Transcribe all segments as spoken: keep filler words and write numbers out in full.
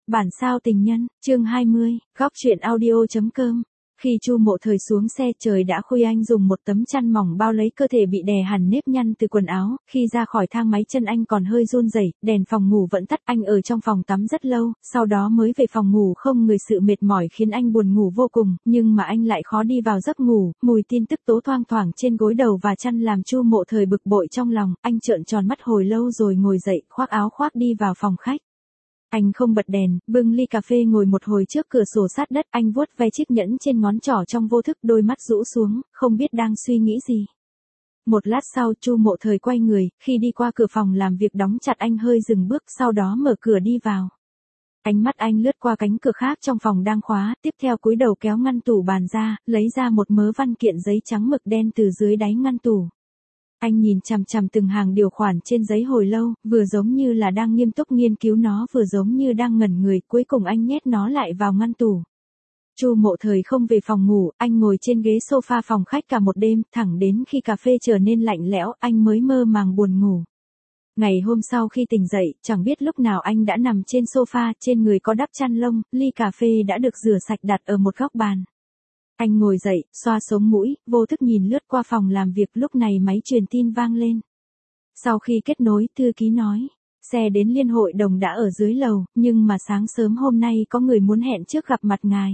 Bản sao tình nhân, chương hai mươi, góc truyện audio chấm com. Khi Chu Mộ Thời xuống xe trời đã khuya, anh dùng một tấm chăn mỏng bao lấy cơ thể bị đè hẳn nếp nhăn từ quần áo, khi ra khỏi thang máy chân anh còn hơi run rẩy, đèn phòng ngủ vẫn tắt, anh ở trong phòng tắm rất lâu, sau đó mới về phòng ngủ không người. Sự mệt mỏi khiến anh buồn ngủ vô cùng, nhưng mà anh lại khó đi vào giấc ngủ, mùi tin tức tố thoang thoảng trên gối đầu và chăn làm Chu Mộ Thời bực bội trong lòng, anh trợn tròn mắt hồi lâu rồi ngồi dậy, khoác áo khoác đi vào phòng khách. Anh không bật đèn, bưng ly cà phê ngồi một hồi trước cửa sổ sát đất, anh vuốt ve chiếc nhẫn trên ngón trỏ trong vô thức, đôi mắt rũ xuống, không biết đang suy nghĩ gì. Một lát sau Chu Mộ Thời quay người, khi đi qua cửa phòng làm việc đóng chặt anh hơi dừng bước, sau đó mở cửa đi vào. Ánh mắt anh lướt qua cánh cửa khác trong phòng đang khóa, tiếp theo cúi đầu kéo ngăn tủ bàn ra, lấy ra một mớ văn kiện giấy trắng mực đen từ dưới đáy ngăn tủ. Anh nhìn chằm chằm từng hàng điều khoản trên giấy hồi lâu, vừa giống như là đang nghiêm túc nghiên cứu nó, vừa giống như đang ngẩn người, cuối cùng anh nhét nó lại vào ngăn tủ. Chu Mộ Thời không về phòng ngủ, anh ngồi trên ghế sofa phòng khách cả một đêm, thẳng đến khi cà phê trở nên lạnh lẽo, anh mới mơ màng buồn ngủ. Ngày hôm sau khi tỉnh dậy, chẳng biết lúc nào anh đã nằm trên sofa, trên người có đắp chăn lông, ly cà phê đã được rửa sạch đặt ở một góc bàn. Anh ngồi dậy, xoa sống mũi, vô thức nhìn lướt qua phòng làm việc, lúc này máy truyền tin vang lên. Sau khi kết nối, thư ký nói, xe đến Liên Hội Đồng đã ở dưới lầu, nhưng mà sáng sớm hôm nay có người muốn hẹn trước gặp mặt ngài.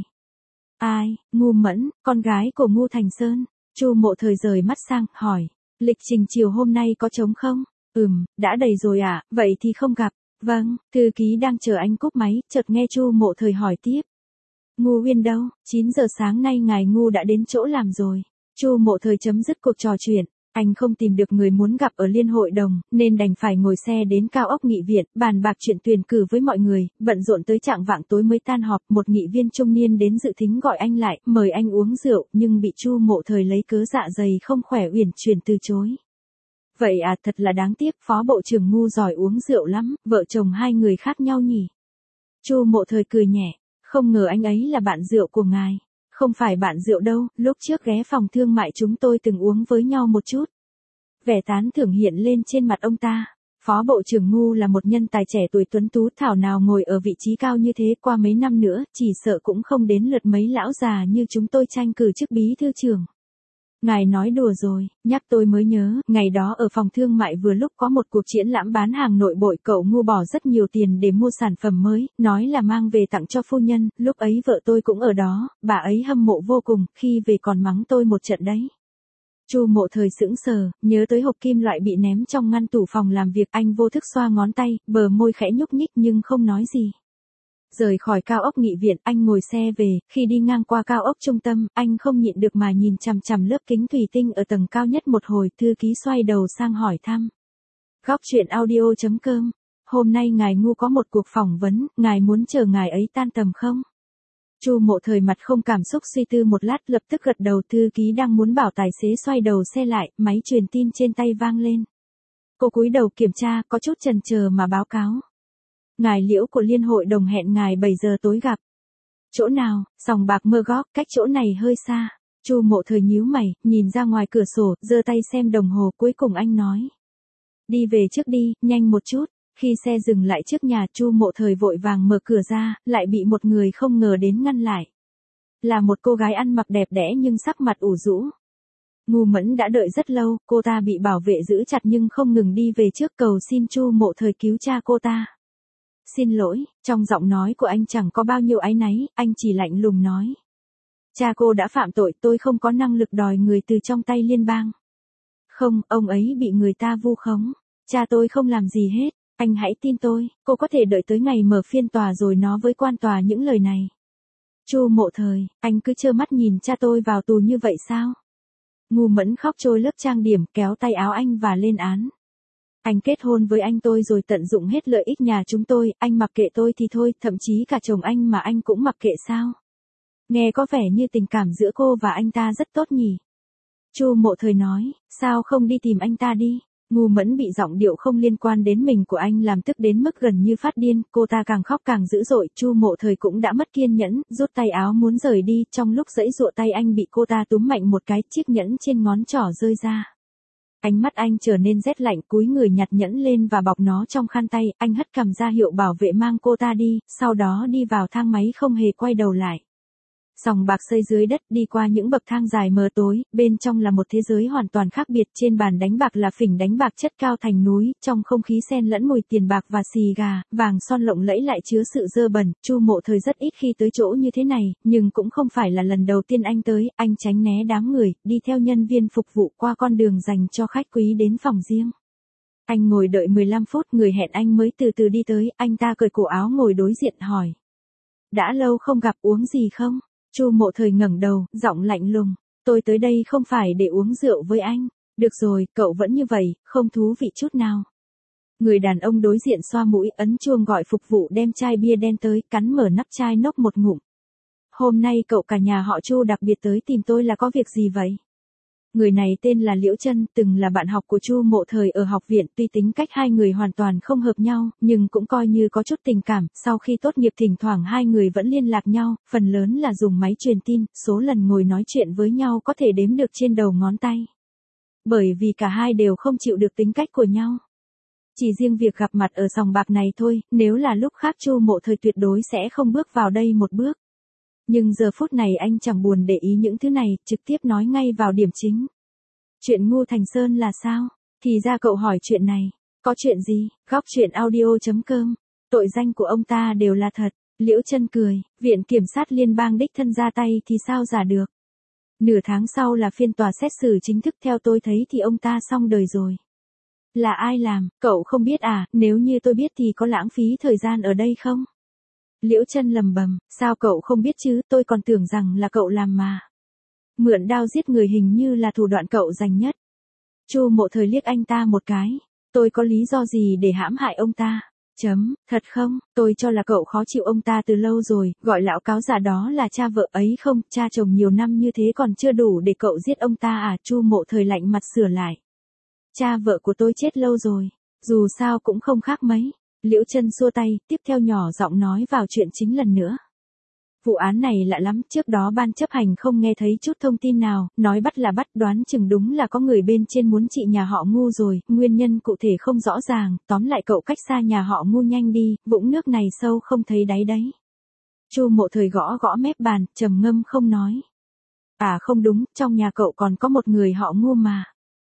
Ai? Ngu Mẫn, con gái của Ngu Thành Sơn. Chu Mộ Thời rời mắt sang, hỏi, lịch trình chiều hôm nay có trống không? Ừm, đã đầy rồi ạ, à, vậy thì không gặp. Vâng, thư ký đang chờ anh cúp máy, chợt nghe Chu Mộ Thời hỏi tiếp. Ngu Uyên đâu? chín giờ sáng nay ngài Ngu đã đến chỗ làm rồi. Chu Mộ Thời chấm dứt cuộc trò chuyện. Anh không tìm được người muốn gặp ở Liên Hội Đồng, nên đành phải ngồi xe đến cao ốc nghị viện, bàn bạc chuyện tuyển cử với mọi người, bận rộn tới chạng vạng tối mới tan họp. Một nghị viên trung niên đến dự thính gọi anh lại, mời anh uống rượu, nhưng bị Chu Mộ Thời lấy cớ dạ dày không khỏe uyển chuyển từ chối. Vậy à, thật là đáng tiếc, Phó Bộ trưởng Ngu giỏi uống rượu lắm, vợ chồng hai người khác nhau nhỉ. Chu Mộ Thời cười nhẹ. Không ngờ anh ấy là bạn rượu của ngài. Không phải bạn rượu đâu, lúc trước ghé phòng thương mại chúng tôi từng uống với nhau một chút. Vẻ tán thưởng hiện lên trên mặt ông ta. Phó Bộ trưởng Ngu là một nhân tài trẻ tuổi tuấn tú, thảo nào ngồi ở vị trí cao như thế, qua mấy năm nữa, chỉ sợ cũng không đến lượt mấy lão già như chúng tôi tranh cử chức bí thư trưởng. Ngài nói đùa rồi, nhắc tôi mới nhớ, ngày đó ở phòng thương mại vừa lúc có một cuộc triển lãm bán hàng nội bội, cậu Ngu bỏ rất nhiều tiền để mua sản phẩm mới, nói là mang về tặng cho phu nhân, lúc ấy vợ tôi cũng ở đó, bà ấy hâm mộ vô cùng, khi về còn mắng tôi một trận đấy. Chu Mộ Thời sững sờ, nhớ tới hộp kim loại bị ném trong ngăn tủ phòng làm việc, anh vô thức xoa ngón tay, bờ môi khẽ nhúc nhích nhưng không nói gì. Rời khỏi cao ốc nghị viện, anh ngồi xe về, khi đi ngang qua cao ốc trung tâm, anh không nhịn được mà nhìn chằm chằm lớp kính thủy tinh ở tầng cao nhất một hồi, thư ký xoay đầu sang hỏi thăm. Góc truyện audio chấm com, hôm nay ngài Ngu có một cuộc phỏng vấn, ngài muốn chờ ngài ấy tan tầm không? Chu Mộ Thời mặt không cảm xúc suy tư một lát, lập tức gật đầu. Thư ký đang muốn bảo tài xế xoay đầu xe lại, máy truyền tin trên tay vang lên. Cô cúi đầu kiểm tra, có chút chần chờ mà báo cáo. Ngài Liễu của Liên Hội Đồng hẹn ngài bảy giờ tối gặp. Chỗ nào? Sòng bạc Murgok, cách chỗ này hơi xa. Chu Mộ Thời nhíu mày, nhìn ra ngoài cửa sổ, giơ tay xem đồng hồ, cuối cùng anh nói. Đi về trước đi, nhanh một chút. Khi xe dừng lại trước nhà, Chu Mộ Thời vội vàng mở cửa ra, lại bị một người không ngờ đến ngăn lại. Là một cô gái ăn mặc đẹp đẽ nhưng sắc mặt ủ rũ. Ngu Mẫn đã đợi rất lâu, cô ta bị bảo vệ giữ chặt nhưng không ngừng đi về trước, cầu xin Chu Mộ Thời cứu cha cô ta. Xin lỗi, trong giọng nói của anh chẳng có bao nhiêu áy náy, anh chỉ lạnh lùng nói. Cha cô đã phạm tội, tôi không có năng lực đòi người từ trong tay liên bang. Không, ông ấy bị người ta vu khống. Cha tôi không làm gì hết, anh hãy tin tôi, cô có thể đợi tới ngày mở phiên tòa rồi nói với quan tòa những lời này. Chu Mộ Thời, anh cứ trơ mắt nhìn cha tôi vào tù như vậy sao? Ngu Mẫn khóc trôi lớp trang điểm, kéo tay áo anh và lên án. Anh kết hôn với anh tôi rồi tận dụng hết lợi ích nhà chúng tôi, anh mặc kệ tôi thì thôi, thậm chí cả chồng anh mà anh cũng mặc kệ sao? Nghe có vẻ như tình cảm giữa cô và anh ta rất tốt nhỉ? Chu Mộ Thời nói, sao không đi tìm anh ta đi? Ngu Mẫn bị giọng điệu không liên quan đến mình của anh làm tức đến mức gần như phát điên, cô ta càng khóc càng dữ dội. Chu Mộ Thời cũng đã mất kiên nhẫn, rút tay áo muốn rời đi, trong lúc giãy giụa tay anh bị cô ta túm mạnh một cái, chiếc nhẫn trên ngón trỏ rơi ra. Ánh mắt anh trở nên rét lạnh, cúi người nhặt nhẫn lên và bọc nó trong khăn tay, anh hất cằm ra hiệu bảo vệ mang cô ta đi, sau đó đi vào thang máy không hề quay đầu lại. Sòng bạc xây dưới đất, đi qua những bậc thang dài mờ tối, bên trong là một thế giới hoàn toàn khác biệt, trên bàn đánh bạc là phỉnh đánh bạc chất cao thành núi, trong không khí xen lẫn mùi tiền bạc và xì gà, vàng son lộng lẫy lại chứa sự dơ bẩn. Chu Mộ Thời rất ít khi tới chỗ như thế này, nhưng cũng không phải là lần đầu tiên anh tới, anh tránh né đám người, đi theo nhân viên phục vụ qua con đường dành cho khách quý đến phòng riêng. Anh ngồi đợi mười lăm phút, người hẹn anh mới từ từ đi tới, anh ta cởi cổ áo ngồi đối diện hỏi. Đã lâu không gặp, uống gì không? Chu Mộ Thời ngẩng đầu, giọng lạnh lùng, tôi tới đây không phải để uống rượu với anh. Được rồi, cậu vẫn như vậy, không thú vị chút nào. Người đàn ông đối diện xoa mũi, ấn chuông gọi phục vụ đem chai bia đen tới, cắn mở nắp chai nốc một ngụm. Hôm nay cậu cả nhà họ Chu đặc biệt tới tìm tôi là có việc gì vậy? Người này tên là Liễu Trân, từng là bạn học của Chu Mộ Thời ở học viện, tuy tính cách hai người hoàn toàn không hợp nhau, nhưng cũng coi như có chút tình cảm, sau khi tốt nghiệp thỉnh thoảng hai người vẫn liên lạc nhau, phần lớn là dùng máy truyền tin, số lần ngồi nói chuyện với nhau có thể đếm được trên đầu ngón tay. Bởi vì cả hai đều không chịu được tính cách của nhau. Chỉ riêng việc gặp mặt ở sòng bạc này thôi, nếu là lúc khác Chu Mộ Thời tuyệt đối sẽ không bước vào đây một bước. Nhưng giờ phút này anh chẳng buồn để ý những thứ này, trực tiếp nói ngay vào điểm chính. Chuyện Ngô Thành Sơn là sao? Thì ra cậu hỏi chuyện này. Có chuyện gì? Góc chuyện audio chấm com. Tội danh của ông ta đều là thật. Liễu Trân cười, Viện Kiểm sát Liên bang đích thân ra tay thì sao giả được. Nửa tháng sau là phiên tòa xét xử chính thức, theo tôi thấy thì ông ta xong đời rồi. Là ai làm, cậu không biết à, nếu như tôi biết thì có lãng phí thời gian ở đây không? Liễu Trân lầm bầm, sao cậu không biết chứ, tôi còn tưởng rằng là cậu làm mà. Mượn đao giết người hình như là thủ đoạn cậu dành nhất. Chu Mộ Thời liếc anh ta một cái, tôi có lý do gì để hãm hại ông ta? Chấm, thật không, tôi cho là cậu khó chịu ông ta từ lâu rồi, gọi lão cáo già đó là cha vợ ấy không, cha chồng nhiều năm như thế còn chưa đủ để cậu giết ông ta à? Chu Mộ Thời lạnh mặt sửa lại. Cha vợ của tôi chết lâu rồi, dù sao cũng không khác mấy. Liễu Trân xua tay, tiếp theo nhỏ giọng nói vào chuyện chính lần nữa. Vụ án này lạ lắm, trước đó ban chấp hành không nghe thấy chút thông tin nào, nói bắt là bắt, đoán chừng đúng là có người bên trên muốn trị nhà họ Ngu rồi, nguyên nhân cụ thể không rõ ràng, tóm lại cậu cách xa nhà họ Ngu nhanh đi, vũng nước này sâu không thấy đáy đấy. Chu Mộ Thời gõ gõ mép bàn, trầm ngâm không nói. À không đúng, trong nhà cậu còn có một người họ Ngu mà.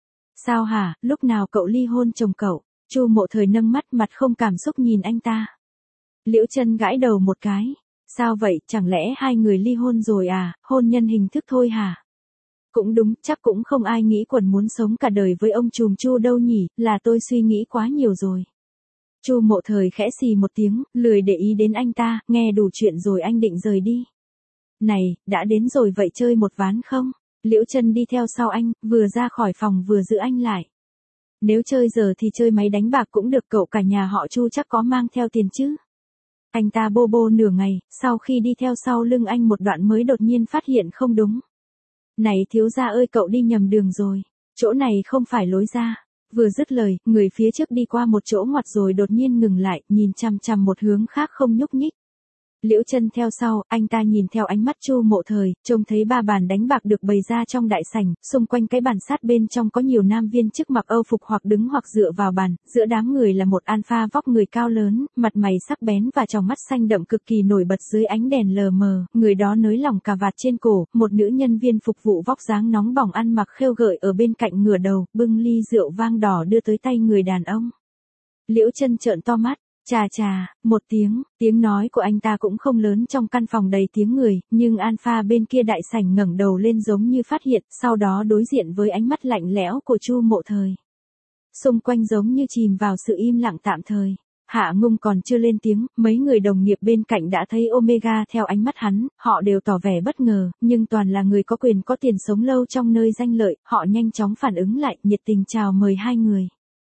Sao hả, lúc nào cậu ly hôn chồng cậu? Chu Mộ Thời nâng mắt, mặt không cảm xúc nhìn anh ta. Liễu Trân gãi đầu một cái. Sao vậy, chẳng lẽ hai người ly hôn rồi à, hôn nhân hình thức thôi hả? Cũng đúng, chắc cũng không ai nghĩ quần muốn sống cả đời với ông trùm Chu đâu nhỉ, là tôi suy nghĩ quá nhiều rồi. Chu Mộ Thời khẽ xì một tiếng, lười để ý đến anh ta, nghe đủ chuyện rồi anh định rời đi. Này, đã đến rồi vậy chơi một ván không? Liễu Trân đi theo sau anh, vừa ra khỏi phòng vừa giữ anh lại. Nếu chơi giờ thì chơi máy đánh bạc cũng được, cậu cả nhà họ Chu chắc có mang theo tiền chứ. Anh ta bô bô nửa ngày, sau khi đi theo sau lưng anh một đoạn mới đột nhiên phát hiện không đúng. Này thiếu gia ơi, cậu đi nhầm đường rồi, chỗ này không phải lối ra. Vừa dứt lời, người phía trước đi qua một chỗ ngoặt rồi đột nhiên ngừng lại, nhìn chằm chằm một hướng khác không nhúc nhích. Liễu Trân theo sau, anh ta nhìn theo ánh mắt Chu Mộ Thời, trông thấy ba bàn đánh bạc được bày ra trong đại sảnh, xung quanh cái bàn sát bên trong có nhiều nam viên chức mặc Âu phục hoặc đứng hoặc dựa vào bàn, giữa đám người là một alpha vóc người cao lớn, mặt mày sắc bén và tròng mắt xanh đậm cực kỳ nổi bật dưới ánh đèn lờ mờ, người đó nới lỏng cà vạt trên cổ, một nữ nhân viên phục vụ vóc dáng nóng bỏng ăn mặc khêu gợi ở bên cạnh ngửa đầu, bưng ly rượu vang đỏ đưa tới tay người đàn ông. Liễu Trân trợn to mắt. Chà chà, một tiếng, tiếng nói của anh ta cũng không lớn trong căn phòng đầy tiếng người, nhưng alpha bên kia đại sảnh ngẩng đầu lên giống như phát hiện, sau đó đối diện với ánh mắt lạnh lẽo của Chu Mộ Thời. Xung quanh giống như chìm vào sự im lặng tạm thời. Hạ Ngung còn chưa lên tiếng, mấy người đồng nghiệp bên cạnh đã thấy Omega theo ánh mắt hắn, họ đều tỏ vẻ bất ngờ, nhưng toàn là người có quyền có tiền sống lâu trong nơi danh lợi, họ nhanh chóng phản ứng lại, nhiệt tình chào mời hai người.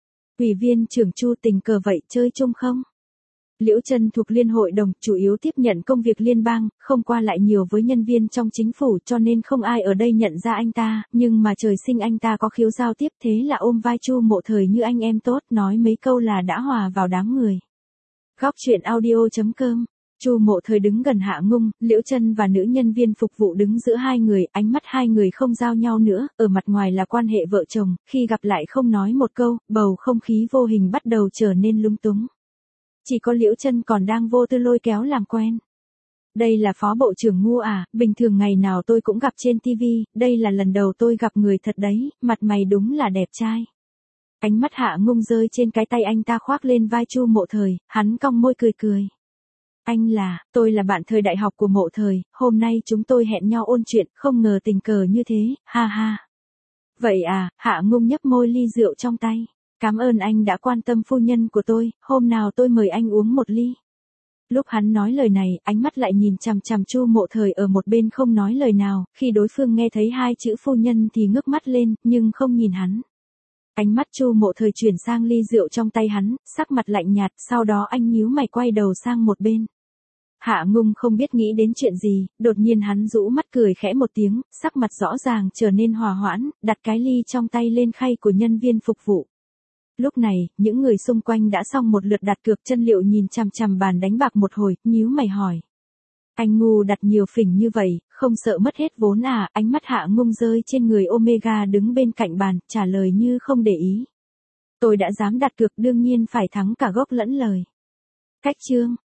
Ủy viên trưởng Chu, tình cờ vậy chơi chung không? Liễu Trân thuộc Liên hội đồng, chủ yếu tiếp nhận công việc liên bang, không qua lại nhiều với nhân viên trong chính phủ cho nên không ai ở đây nhận ra anh ta, nhưng mà trời sinh anh ta có khiếu giao tiếp, thế là ôm vai Chu Mộ Thời như anh em tốt, nói mấy câu là đã hòa vào đám người. Góc chuyện audio chấm com Chu Mộ Thời đứng gần Hạ Ngung, Liễu Chân và nữ nhân viên phục vụ đứng giữa hai người, ánh mắt hai người không giao nhau nữa, ở mặt ngoài là quan hệ vợ chồng, khi gặp lại không nói một câu, bầu không khí vô hình bắt đầu trở nên lung túng. Chỉ có Liễu Chân còn đang vô tư lôi kéo làm quen. Đây là phó bộ trưởng Ngu à, bình thường ngày nào tôi cũng gặp trên tivi, đây là lần đầu tôi gặp người thật đấy, mặt mày đúng là đẹp trai. Ánh mắt Hạ Ngung rơi trên cái tay anh ta khoác lên vai Chu Mộ Thời, hắn cong môi cười cười. Anh là, tôi là bạn thời đại học của Mộ Thời, hôm nay chúng tôi hẹn nhau ôn chuyện, không ngờ tình cờ như thế, ha ha. Vậy à, Hạ Ngung nhấp môi ly rượu trong tay. Cảm ơn anh đã quan tâm phu nhân của tôi, hôm nào tôi mời anh uống một ly. Lúc hắn nói lời này, ánh mắt lại nhìn chằm chằm Chu Mộ Thời ở một bên không nói lời nào, khi đối phương nghe thấy hai chữ phu nhân thì ngước mắt lên, nhưng không nhìn hắn. Ánh mắt Chu Mộ Thời chuyển sang ly rượu trong tay hắn, sắc mặt lạnh nhạt, sau đó anh nhíu mày quay đầu sang một bên. Hạ Ngung không biết nghĩ đến chuyện gì, đột nhiên hắn rũ mắt cười khẽ một tiếng, sắc mặt rõ ràng trở nên hòa hoãn, đặt cái ly trong tay lên khay của nhân viên phục vụ. Lúc này, những người xung quanh đã xong một lượt đặt cược, Chân Liệu nhìn chằm chằm bàn đánh bạc một hồi, nhíu mày hỏi. Anh ngu đặt nhiều phỉnh như vậy, không sợ mất hết vốn à? Ánh mắt Hạ Ngung rơi trên người Omega đứng bên cạnh bàn, trả lời như không để ý. Tôi đã dám đặt cược đương nhiên phải thắng cả gốc lẫn lời. Cách chương